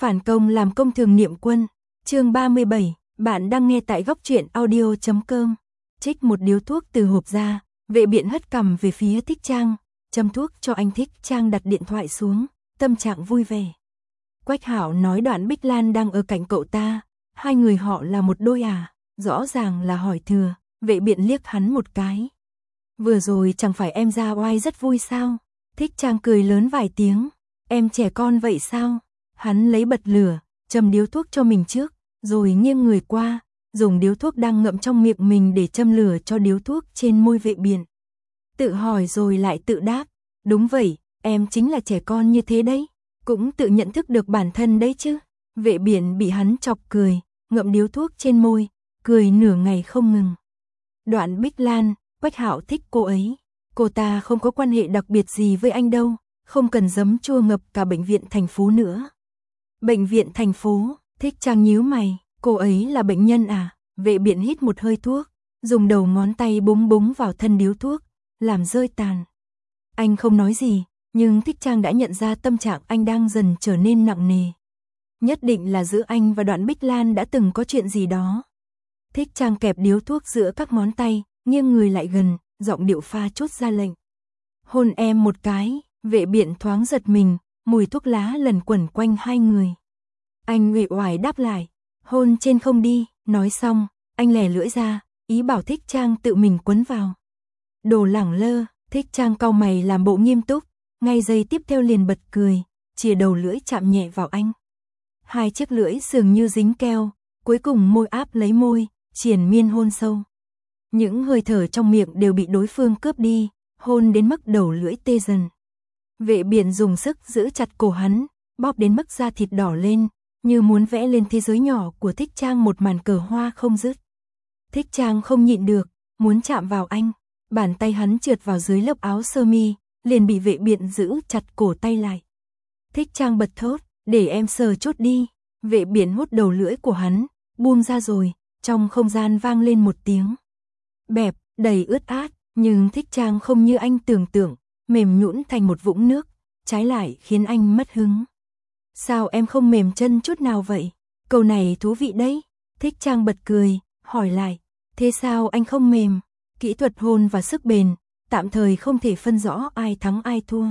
Phản công làm công thường niệm quân. Chương 37, bạn đang nghe tại góc truyện audio.com. Trích một điếu thuốc từ hộp ra, Vệ Biện hất cằm về phía Thích Trang, châm thuốc cho anh. Thích Trang đặt điện thoại xuống, tâm trạng vui vẻ. Quách Hảo nói Đoạn Bích Lan đang ở cạnh cậu ta, hai người họ là một đôi à? Rõ ràng là hỏi thừa. Vệ Biện liếc hắn một cái. Vừa rồi chẳng phải em ra oai rất vui sao? Thích Trang cười lớn vài tiếng. Em trẻ con vậy sao? Hắn lấy bật lửa, châm điếu thuốc cho mình trước, rồi nghiêng người qua, dùng điếu thuốc đang ngậm trong miệng mình để châm lửa cho điếu thuốc trên môi Vệ Biện. Tự hỏi rồi lại tự đáp, đúng vậy, em chính là trẻ con như thế đấy, cũng tự nhận thức được bản thân đấy chứ. Vệ Biện bị hắn chọc cười, ngậm điếu thuốc trên môi, cười nửa ngày không ngừng. Đoạn Bích Lan, Quách Hạo thích cô ấy, cô ta không có quan hệ đặc biệt gì với anh đâu, không cần giấm chua ngập cả bệnh viện thành phố nữa. Bệnh viện thành phố, Thích Trang nhíu mày, cô ấy là bệnh nhân à? Vệ Biện hít một hơi thuốc, dùng đầu ngón tay búng búng vào thân điếu thuốc, làm rơi tàn. Anh không nói gì, nhưng Thích Trang đã nhận ra tâm trạng anh đang dần trở nên nặng nề. Nhất định là giữa anh và Đoạn Bích Lan đã từng có chuyện gì đó. Thích Trang kẹp điếu thuốc giữa các ngón tay, nghiêng người lại gần, giọng điệu pha chút ra lệnh. Hôn em một cái. Vệ Biện thoáng giật mình, mùi thuốc lá lần quẩn quanh hai người. Anh uể oải đáp lại, hôn trên không đi. Nói xong, anh lè lưỡi ra, ý bảo Thích Trang tự mình quấn vào. Đồ lẳng lơ. Thích Trang cau mày làm bộ nghiêm túc, ngay giây tiếp theo liền bật cười, chìa đầu lưỡi chạm nhẹ vào anh. Hai chiếc lưỡi dường như dính keo, cuối cùng môi áp lấy môi, triền miên hôn sâu. Những hơi thở trong miệng đều bị đối phương cướp đi, hôn đến mức đầu lưỡi tê dần. Vệ Biện dùng sức giữ chặt cổ hắn, bóp đến mức da thịt đỏ lên, như muốn vẽ lên thế giới nhỏ của Thích Trang một màn cờ hoa không dứt. Thích Trang không nhịn được, muốn chạm vào anh, bàn tay hắn trượt vào dưới lớp áo sơ mi, liền bị Vệ Biện giữ chặt cổ tay lại. Thích Trang bật thốt, để em sờ chút đi. Vệ Biện hút đầu lưỡi của hắn, buông ra rồi, trong không gian vang lên một tiếng bẹp, đầy ướt át, nhưng Thích Trang không như anh tưởng tượng, mềm nhũn thành một vũng nước, trái lại khiến anh mất hứng. Sao em không mềm chân chút nào vậy? Câu này thú vị đấy. Thích Trang bật cười, hỏi lại, thế sao anh không mềm? Kỹ thuật hôn và sức bền, tạm thời không thể phân rõ ai thắng ai thua.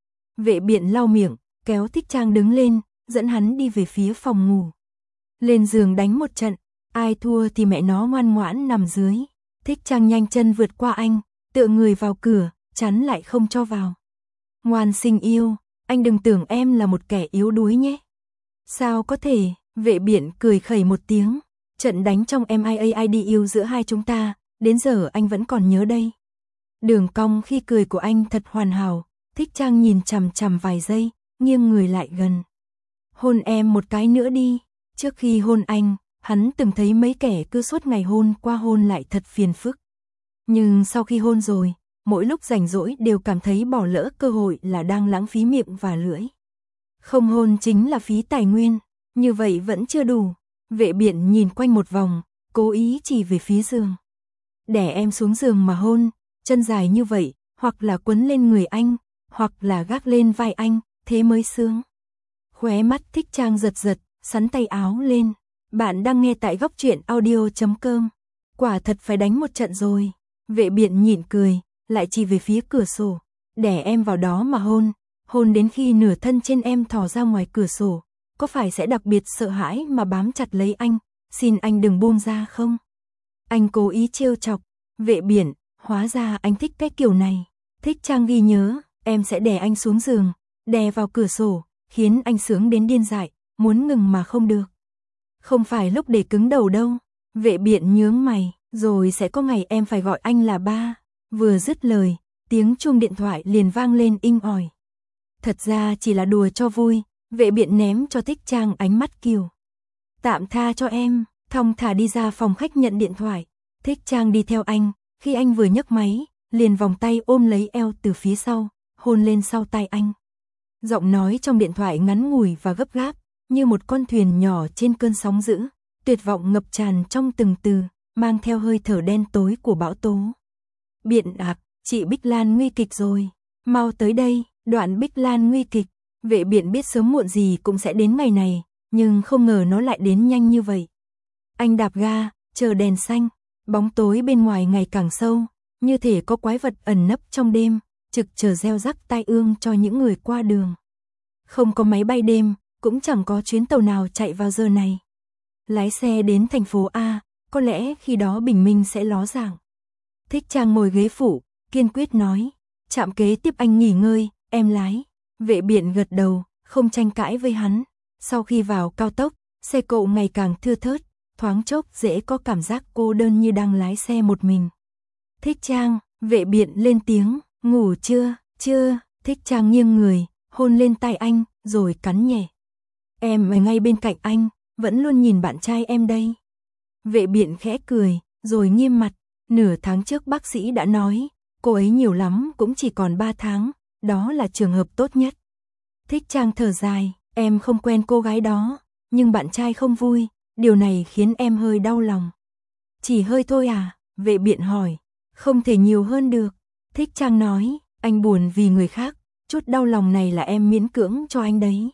Vệ Biện lau miệng, kéo Thích Trang đứng lên, dẫn hắn đi về phía phòng ngủ. Lên giường đánh một trận, ai thua thì mẹ nó ngoan ngoãn nằm dưới. Thích Trang nhanh chân vượt qua anh, tựa người vào cửa, chắn lại không cho vào. Ngoan xinh yêu, anh đừng tưởng em là một kẻ yếu đuối nhé. Sao có thể? Vệ Biện cười khẩy một tiếng. Trận đánh trong MIAIDU giữa hai chúng ta, đến giờ anh vẫn còn nhớ đây. Đường cong khi cười của anh thật hoàn hảo. Thích Trang nhìn chằm chằm vài giây, nghiêng người lại gần. Hôn em một cái nữa đi. Trước khi hôn anh, hắn từng thấy mấy kẻ cứ suốt ngày hôn qua hôn lại thật phiền phức. Nhưng sau khi hôn rồi, mỗi lúc rảnh rỗi đều cảm thấy bỏ lỡ cơ hội là đang lãng phí miệng và lưỡi. Không hôn chính là phí tài nguyên, như vậy vẫn chưa đủ. Vệ Biện nhìn quanh một vòng, cố ý chỉ về phía giường. Đè em xuống giường mà hôn, chân dài như vậy, hoặc là quấn lên người anh, hoặc là gác lên vai anh, thế mới sướng. Khóe mắt Thích Trang giật giật, sắn tay áo lên. Bạn đang nghe tại góc truyện audio.com. Quả thật phải đánh một trận rồi. Vệ Biện nhịn cười, lại chỉ về phía cửa sổ. Đè em vào đó mà hôn, hôn đến khi nửa thân trên em thò ra ngoài cửa sổ. Có phải sẽ đặc biệt sợ hãi mà bám chặt lấy anh, xin anh đừng buông ra không? Anh cố ý trêu chọc. Vệ Biện, hóa ra anh thích cái kiểu này. Thích Trang ghi nhớ, em sẽ đè anh xuống giường, đè vào cửa sổ, khiến anh sướng đến điên dại, muốn ngừng mà không được. Không phải lúc để cứng đầu đâu. Vệ Biện nhướng mày, rồi sẽ có ngày em phải gọi anh là ba. Vừa dứt lời, tiếng chuông điện thoại liền vang lên inh ỏi. Thật ra chỉ là đùa cho vui, Vệ Biện ném cho Thích Trang ánh mắt kiều. Tạm tha cho em, thong thả đi ra phòng khách nhận điện thoại. Thích Trang đi theo anh, khi anh vừa nhấc máy, liền vòng tay ôm lấy eo từ phía sau, hôn lên sau tai anh. Giọng nói trong điện thoại ngắn ngủi và gấp gáp, như một con thuyền nhỏ trên cơn sóng dữ, tuyệt vọng ngập tràn trong từng từ, mang theo hơi thở đen tối của bão tố. Biện ạc, chị Bích Lan nguy kịch rồi, mau tới đây. Đoạn Bích Lan nguy kịch. Vệ Biện biết sớm muộn gì cũng sẽ đến ngày này, nhưng không ngờ nó lại đến nhanh như vậy. Anh đạp ga, chờ đèn xanh, bóng tối bên ngoài ngày càng sâu, như thể có quái vật ẩn nấp trong đêm, trực chờ gieo rắc tai ương cho những người qua đường. Không có máy bay đêm, cũng chẳng có chuyến tàu nào chạy vào giờ này. Lái xe đến thành phố A, có lẽ khi đó bình minh sẽ ló dạng. Thích Trang ngồi ghế phụ, kiên quyết nói, trạm kế tiếp anh nghỉ ngơi, em lái. Vệ Biện gật đầu, không tranh cãi với hắn. Sau khi vào cao tốc, xe cộ ngày càng thưa thớt, thoáng chốc dễ có cảm giác cô đơn như đang lái xe một mình. Thích Trang, Vệ Biện lên tiếng, ngủ chưa, chưa, Thích Trang nghiêng người, hôn lên tai anh, rồi cắn nhẹ. Em ở ngay bên cạnh anh, vẫn luôn nhìn bạn trai em đây. Vệ Biện khẽ cười, rồi nghiêm mặt, nửa tháng trước bác sĩ đã nói, cô ấy nhiều lắm cũng chỉ còn 3 tháng, đó là trường hợp tốt nhất. Thích Trang thở dài, em không quen cô gái đó, nhưng bạn trai không vui, điều này khiến em hơi đau lòng. Chỉ hơi thôi à? Vệ Biện hỏi, không thể nhiều hơn được. Thích Trang nói, anh buồn vì người khác, chút đau lòng này là em miễn cưỡng cho anh đấy.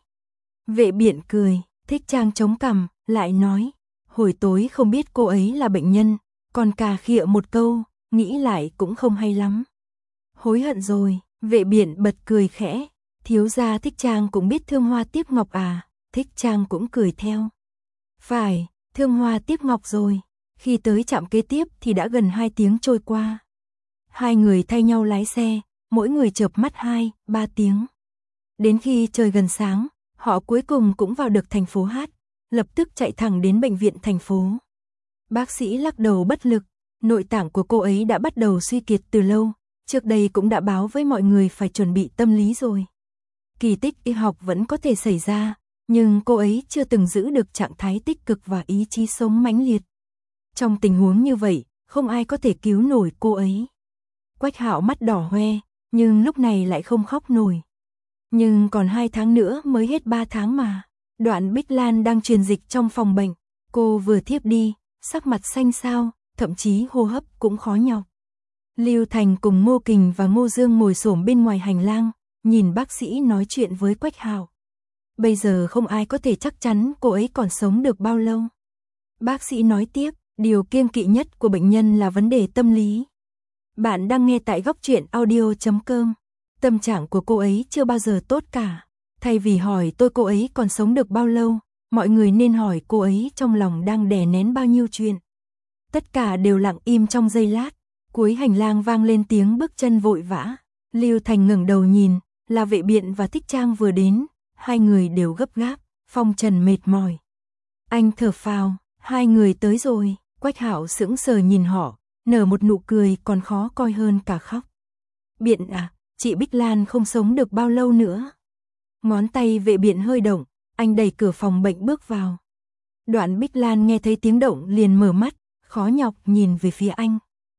Vệ Biện cười, Thích Trang chống cằm, lại nói, hồi tối không biết cô ấy là bệnh nhân, còn cà khịa một câu, nghĩ lại cũng không hay lắm. Hối hận rồi, Vệ Biện bật cười khẽ, thiếu gia Thích Trang cũng biết thương hoa tiếp ngọc à? Thích Trang cũng cười theo. Phải, thương hoa tiếp ngọc rồi. Khi tới trạm kế tiếp thì đã gần 2 tiếng trôi qua. Hai người thay nhau lái xe, mỗi người chợp mắt 2-3 tiếng. Đến khi trời gần sáng, họ cuối cùng cũng vào được thành phố Hát, lập tức chạy thẳng đến bệnh viện thành phố. Bác sĩ lắc đầu bất lực, nội tạng của cô ấy đã bắt đầu suy kiệt từ lâu, trước đây cũng đã báo với mọi người phải chuẩn bị tâm lý rồi. Kỳ tích y học vẫn có thể xảy ra, nhưng cô ấy chưa từng giữ được trạng thái tích cực và ý chí sống mãnh liệt. Trong tình huống như vậy, không ai có thể cứu nổi cô ấy. Quách Hạo mắt đỏ hoe, nhưng lúc này lại không khóc nổi. Nhưng còn 2 tháng nữa mới hết 3 tháng mà. Đoạn Bích Lan đang truyền dịch trong phòng bệnh, cô vừa thiếp đi, sắc mặt xanh xao, thậm chí hô hấp cũng khó nhọc. Lưu Thành cùng Ngô Kình và Ngô Dương ngồi xổm bên ngoài hành lang, nhìn bác sĩ nói chuyện với Quách Hạo. Bây giờ không ai có thể chắc chắn cô ấy còn sống được bao lâu. Bác sĩ nói tiếp, điều kiêng kỵ nhất của bệnh nhân là vấn đề tâm lý. Bạn đang nghe tại Góc Truyện Audio.com. Tâm trạng của cô ấy chưa bao giờ tốt cả. Thay vì hỏi tôi cô ấy còn sống được bao lâu, mọi người nên hỏi cô ấy trong lòng đang đè nén bao nhiêu chuyện. Tất cả đều lặng im trong giây lát. Cuối hành lang vang lên tiếng bước chân vội vã. Lưu Thành ngẩng đầu nhìn, là Vệ Biện và Thích Trang vừa đến. Hai người đều gấp gáp, phong trần mệt mỏi. Anh thở phào, 2 người tới rồi. Quách Hạo sững sờ nhìn họ, nở một nụ cười còn khó coi hơn cả khóc. Biện à, chị Bích Lan không sống được bao lâu nữa. Ngón tay Vệ Biện hơi động, anh đẩy cửa phòng bệnh bước vào. Đoạn Bích Lan nghe thấy tiếng động liền mở mắt, khó nhọc nhìn về phía anh.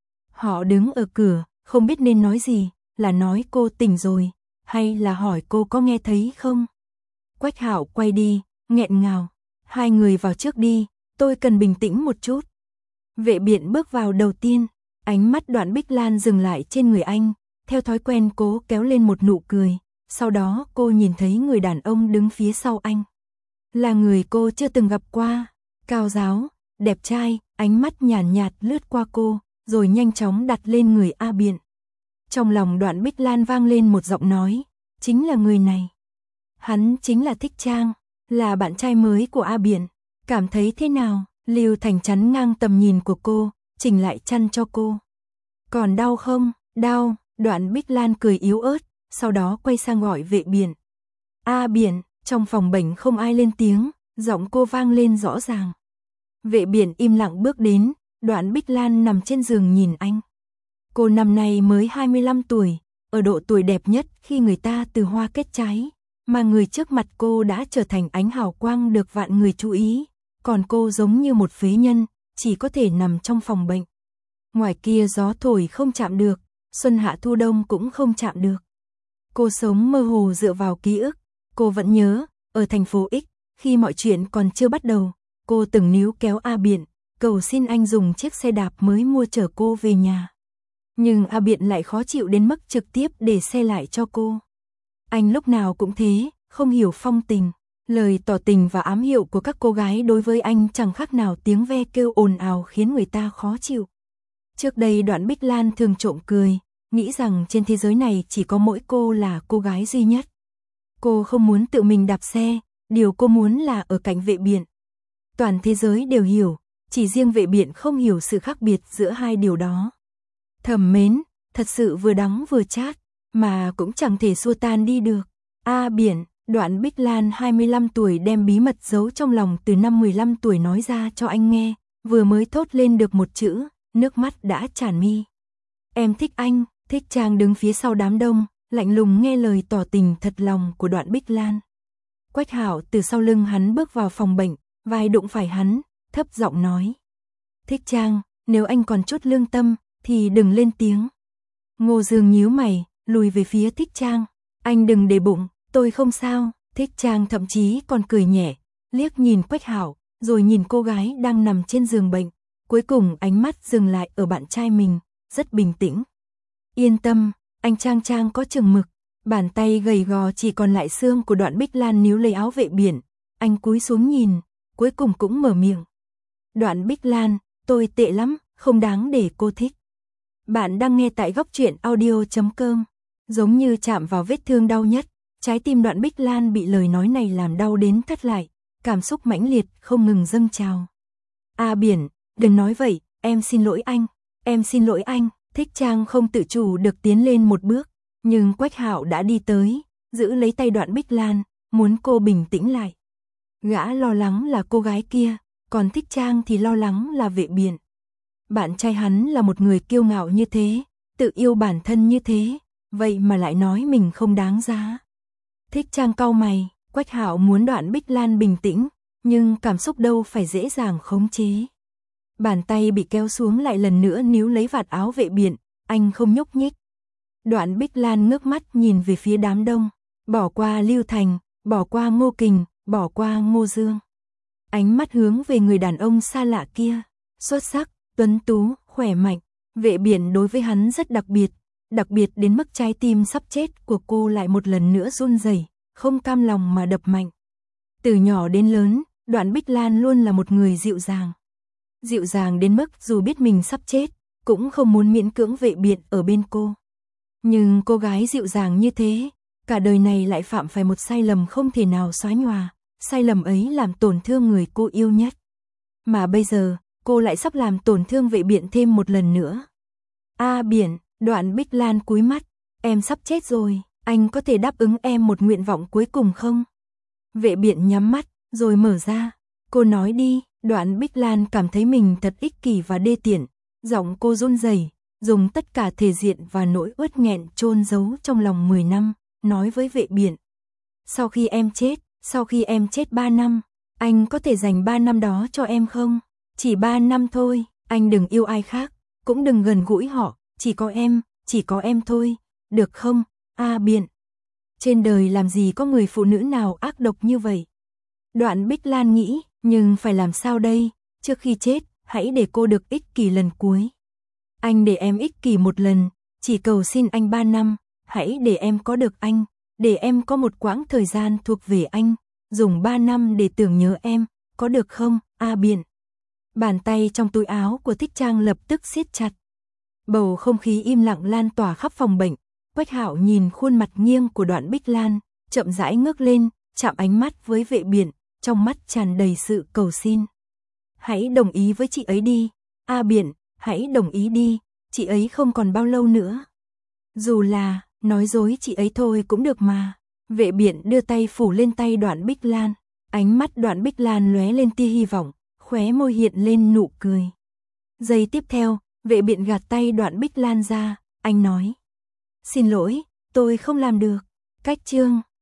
Họ đứng ở cửa, không biết nên nói gì, là nói cô tỉnh rồi, hay là hỏi cô có nghe thấy không. Quách Hạo quay đi, nghẹn ngào, 2 người vào trước đi, tôi cần bình tĩnh một chút. Vệ Biện bước vào đầu tiên, ánh mắt Đoạn Bích Lan dừng lại trên người anh, theo thói quen cố kéo lên một nụ cười, sau đó cô nhìn thấy người đàn ông đứng phía sau anh. Là người cô chưa từng gặp qua, cao ráo, đẹp trai, ánh mắt nhàn nhạt lướt qua cô, rồi nhanh chóng đặt lên người A Biện. Trong lòng Đoạn Bích Lan vang lên một giọng nói, chính là người này. Hắn chính là Thích Trang, là bạn trai mới của A Biện. Cảm thấy thế nào? Lưu Thành chắn ngang tầm nhìn của cô, chỉnh lại chăn cho cô. Còn đau không? Đau, Đoạn Bích Lan cười yếu ớt, sau đó quay sang gọi Vệ Biện. A Biện, trong phòng bệnh không ai lên tiếng, giọng cô vang lên rõ ràng. Vệ Biện im lặng bước đến, Đoạn Bích Lan nằm trên giường nhìn anh. Cô năm nay mới 25 tuổi, ở độ tuổi đẹp nhất khi người ta từ hoa kết trái, mà người trước mặt cô đã trở thành ánh hào quang được vạn người chú ý, còn cô giống như một phế nhân, chỉ có thể nằm trong phòng bệnh. Ngoài kia gió thổi không chạm được, xuân hạ thu đông cũng không chạm được. Cô sống mơ hồ dựa vào ký ức, cô vẫn nhớ, ở thành phố X, khi mọi chuyện còn chưa bắt đầu, cô từng níu kéo A Biện, cầu xin anh dùng chiếc xe đạp mới mua chở cô về nhà. Nhưng A Biện lại khó chịu đến mức trực tiếp để xe lại cho cô. Anh lúc nào cũng thế, không hiểu phong tình. Lời tỏ tình và ám hiệu của các cô gái đối với anh chẳng khác nào tiếng ve kêu ồn ào khiến người ta khó chịu. Trước đây Đoạn Bích Lan thường trộm cười, nghĩ rằng trên thế giới này chỉ có mỗi cô là cô gái duy nhất. Cô không muốn tự mình đạp xe, điều cô muốn là ở cạnh Vệ Biện. Toàn thế giới đều hiểu, chỉ riêng Vệ Biện không hiểu sự khác biệt giữa hai điều đó. Thầm mến, thật sự vừa đắng vừa chát, mà cũng chẳng thể xua tan đi được. Biện, Đoạn Bích Lan 25 tuổi đem bí mật giấu trong lòng từ năm 15 tuổi nói ra cho anh nghe, vừa mới thốt lên được một chữ, nước mắt đã tràn mi. Em thích anh, Thích Trang đứng phía sau đám đông, lạnh lùng nghe lời tỏ tình thật lòng của Đoạn Bích Lan. Quách Hạo từ sau lưng hắn bước vào phòng bệnh, vai đụng phải hắn, thấp giọng nói. Thích Trang, nếu anh còn chút lương tâm, thì đừng lên tiếng. Ngô Dương nhíu mày, lùi về phía Thích Trang. Anh đừng để bụng, tôi không sao. Thích Trang thậm chí còn cười nhẹ, liếc nhìn Quách Hạo, rồi nhìn cô gái đang nằm trên giường bệnh. Cuối cùng ánh mắt dừng lại ở bạn trai mình, rất bình tĩnh. Yên tâm, anh Trang có chừng mực. Bàn tay gầy gò chỉ còn lại xương của Đoạn Bích Lan níu lấy áo Vệ Biển. Anh cúi xuống nhìn, cuối cùng cũng mở miệng. Đoạn Bích Lan, tôi tệ lắm, không đáng để cô thích. Bạn đang nghe tại Góc Truyện Audio.com. Giống như chạm vào vết thương đau nhất, trái tim Đoạn Bích Lan bị lời nói này làm đau đến thắt lại, cảm xúc mãnh liệt không ngừng dâng trào. Biển, đừng nói vậy, em xin lỗi anh, em xin lỗi anh. Thích Trang không tự chủ được tiến lên một bước, nhưng Quách Hạo đã đi tới, giữ lấy tay Đoạn Bích Lan, muốn cô bình tĩnh lại. Gã lo lắng là cô gái kia, còn Thích Trang thì lo lắng là Vệ Biện. Bạn trai hắn là một người kiêu ngạo như thế, tự yêu bản thân như thế, vậy mà lại nói mình không đáng giá. Thích Trang cau mày, Quách Hạo muốn Đoạn Bích Lan bình tĩnh, nhưng cảm xúc đâu phải dễ dàng khống chế. Bàn tay bị kéo xuống lại lần nữa níu lấy vạt áo Vệ Biện, anh không nhúc nhích. Đoạn Bích Lan ngước mắt nhìn về phía đám đông, bỏ qua Lưu Thành, bỏ qua Ngô Kình, bỏ qua Ngô Dương. Ánh mắt hướng về người đàn ông xa lạ kia, xuất sắc, tuấn tú, khỏe mạnh. Vệ Biện đối với hắn rất đặc biệt đến mức trái tim sắp chết của cô lại một lần nữa run rẩy, không cam lòng mà đập mạnh. Từ nhỏ đến lớn, Đoạn Bích Lan luôn là một người dịu dàng. Dịu dàng đến mức dù biết mình sắp chết, cũng không muốn miễn cưỡng Vệ Biện ở bên cô. Nhưng cô gái dịu dàng như thế, cả đời này lại phạm phải một sai lầm không thể nào xóa nhòa, sai lầm ấy làm tổn thương người cô yêu nhất. Mà bây giờ, cô lại sắp làm tổn thương Vệ Biện thêm một lần nữa. Biển, Đoạn Bích Lan cúi mắt, em sắp chết rồi, anh có thể đáp ứng em một nguyện vọng cuối cùng không? Vệ Biện nhắm mắt, rồi mở ra, cô nói đi. Đoạn Bích Lan cảm thấy mình thật ích kỷ và đê tiện, giọng cô run rẩy, dùng tất cả thể diện và nỗi uất nghẹn chôn giấu trong lòng 10 năm, nói với Vệ Biện. Sau khi em chết 3 năm, anh có thể dành 3 năm đó cho em không? Chỉ 3 năm thôi, anh đừng yêu ai khác, cũng đừng gần gũi họ, chỉ có em thôi, được không? Biện. Trên đời làm gì có người phụ nữ nào ác độc như vậy? Đoạn Bích Lan nghĩ, nhưng phải làm sao đây? Trước khi chết, hãy để cô được ích kỷ lần cuối. Anh để em ích kỷ một lần, chỉ cầu xin anh 3 năm, hãy để em có được anh, để em có một quãng thời gian thuộc về anh, dùng 3 năm để tưởng nhớ em, có được không? Biện. Bàn tay trong túi áo của Thích Trang lập tức siết chặt. Bầu không khí im lặng lan tỏa khắp phòng bệnh. Quách Hạo nhìn khuôn mặt nghiêng của Đoạn Bích Lan, chậm rãi ngước lên, chạm ánh mắt với Vệ Biện, trong mắt tràn đầy sự cầu xin. Hãy đồng ý với chị ấy đi. Biện, hãy đồng ý đi, chị ấy không còn bao lâu nữa. Dù là, nói dối chị ấy thôi cũng được mà. Vệ Biện đưa tay phủ lên tay Đoạn Bích Lan. Ánh mắt Đoạn Bích Lan lóe lên tia hy vọng, khóe môi hiện lên nụ cười. Giây tiếp theo, Vệ Biện gạt tay Đoạn Bích Lan ra, anh nói. Xin lỗi, tôi không làm được. Cách chương